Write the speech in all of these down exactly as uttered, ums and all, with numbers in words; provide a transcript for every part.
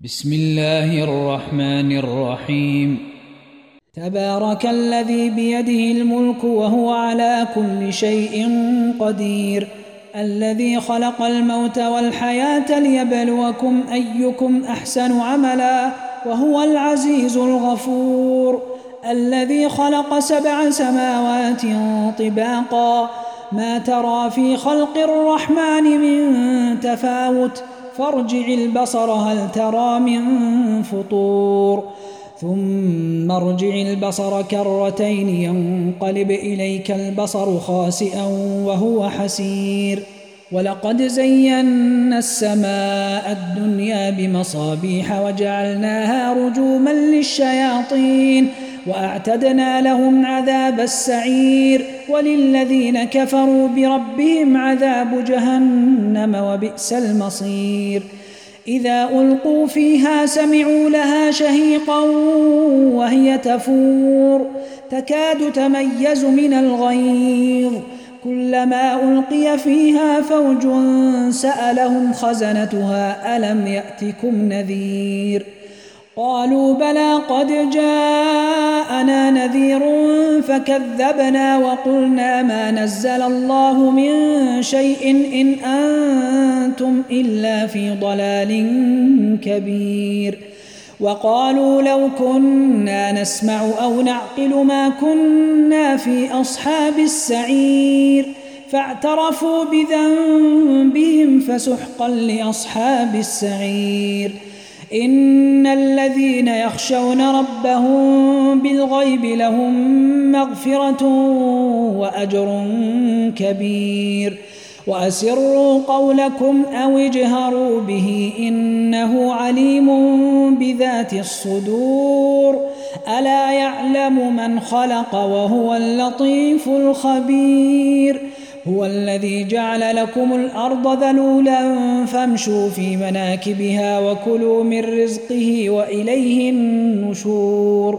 بسم الله الرحمن الرحيم. تبارك الذي بيده الملك وهو على كل شيء قدير، الذي خلق الموت والحياة ليبلوكم أيكم أحسن عملا وهو العزيز الغفور، الذي خلق سبع سماوات طباقا ما ترى في خلق الرحمن من تفاوت فارجع البصر هل ترى من فطور، ثم ارجع البصر كرتين ينقلب إليك البصر خاسئا وهو حسير. ولقد زينا السماء الدنيا بمصابيح وجعلناها رجوما للشياطين وأعتدنا لهم عذاب السعير، وللذين كفروا بربهم عذاب جهنم وبئس المصير. إذا ألقوا فيها سمعوا لها شهيقا وهي تفور تكاد تميز من الغيظ، كلما ألقي فيها فوج سألهم خزنتها ألم يأتكم نذير؟ قالوا بلى قد جاءنا نذير فكذبنا وقلنا ما نزل الله من شيء إن أنتم إلا في ضلال كبير. وقالوا لو كنا نسمع أو نعقل ما كنا في أصحاب السعير، فاعترفوا بذنبهم فسحقا لأصحاب السعير. إن الذين يخشون ربهم بالغيب لهم مغفرة وأجر كبير. وأسروا قولكم أو اجهروا به إنه عليم بذات الصدور، ألا يعلم من خلق وهو اللطيف الخبير. هو الذي جعل لكم الأرض ذلولا فامشوا في مناكبها وكلوا من رزقه وإليه النشور.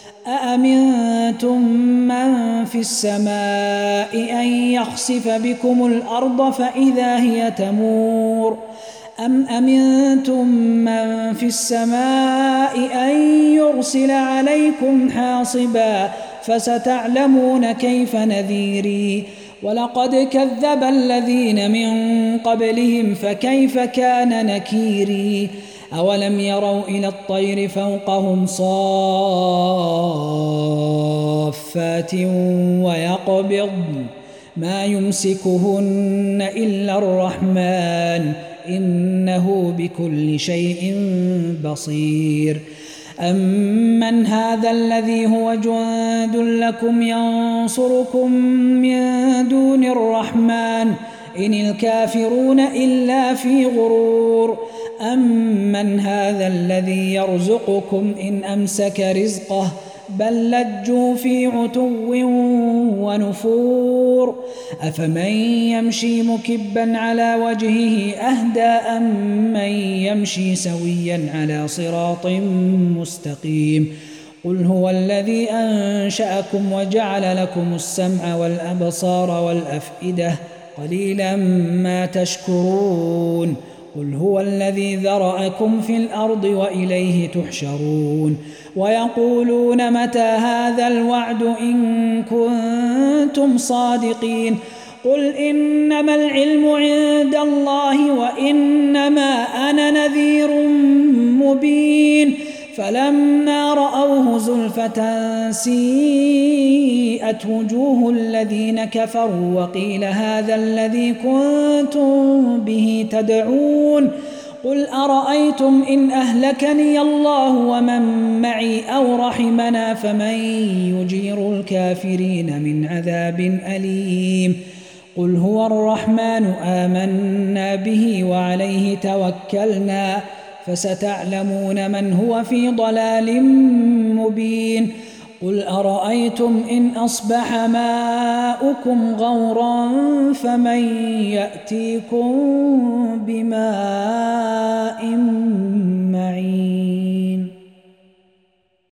أأمنتم من في السماء أن يخسف بكم الأرض فإذا هي تمور، أم أمنتم من في السماء أن يرسل عليكم حاصبا فستعلمون كيف نذيري. ولقد كذب الذين من قبلهم فكيف كان نكيري. أولم يروا إلى الطير فوقهم صافات ويقبضن ما يمسكهن إلا الرحمن إنه بكل شيء بصير. أمن هذا الذي هو جند لكم ينصركم من دون الرحمن إن الكافرون إلا في غرور. أمن هذا الذي يرزقكم إن أمسك رزقه بل لجوا في عتو ونفور. أفمن يمشي مكبا على وجهه أهدى أم من يمشي سويا على صراط مستقيم؟ قل هو الذي أنشأكم وجعل لكم السمع والأبصار والأفئدة قليلا ما تشكرون. قل هو الذي ذرأكم في الأرض وإليه تحشرون. ويقولون متى هذا الوعد إن كنتم صادقين؟ قل إنما العلم عند الله وإنما أنا نذير مبين. فلما رأوه زلفة سيئت وجوه الذين كفروا وقيل هذا الذي كنتم به تدعون. قل أرأيتم إن أهلكني الله ومن معي أو رحمنا فمن يجير الكافرين من عذاب أليم؟ قل هو الرحمن آمنا به وعليه توكلنا فستعلمون من هو في ضلال مبين. قل أرأيتم إن أصبح ماؤكم غورا فمن يأتيكم بماء معين؟